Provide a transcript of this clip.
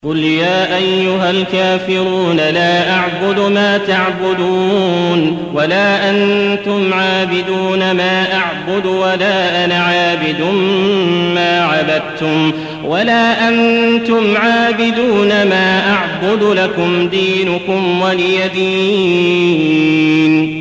قل يا أيها الكافرون لا أعبد ما تعبدون ولا أنتم عابدون ما أعبد ولا أنا عابد ما عبدتم ولا أنتم عابدون ما أعبد لكم دينكم ولي دين.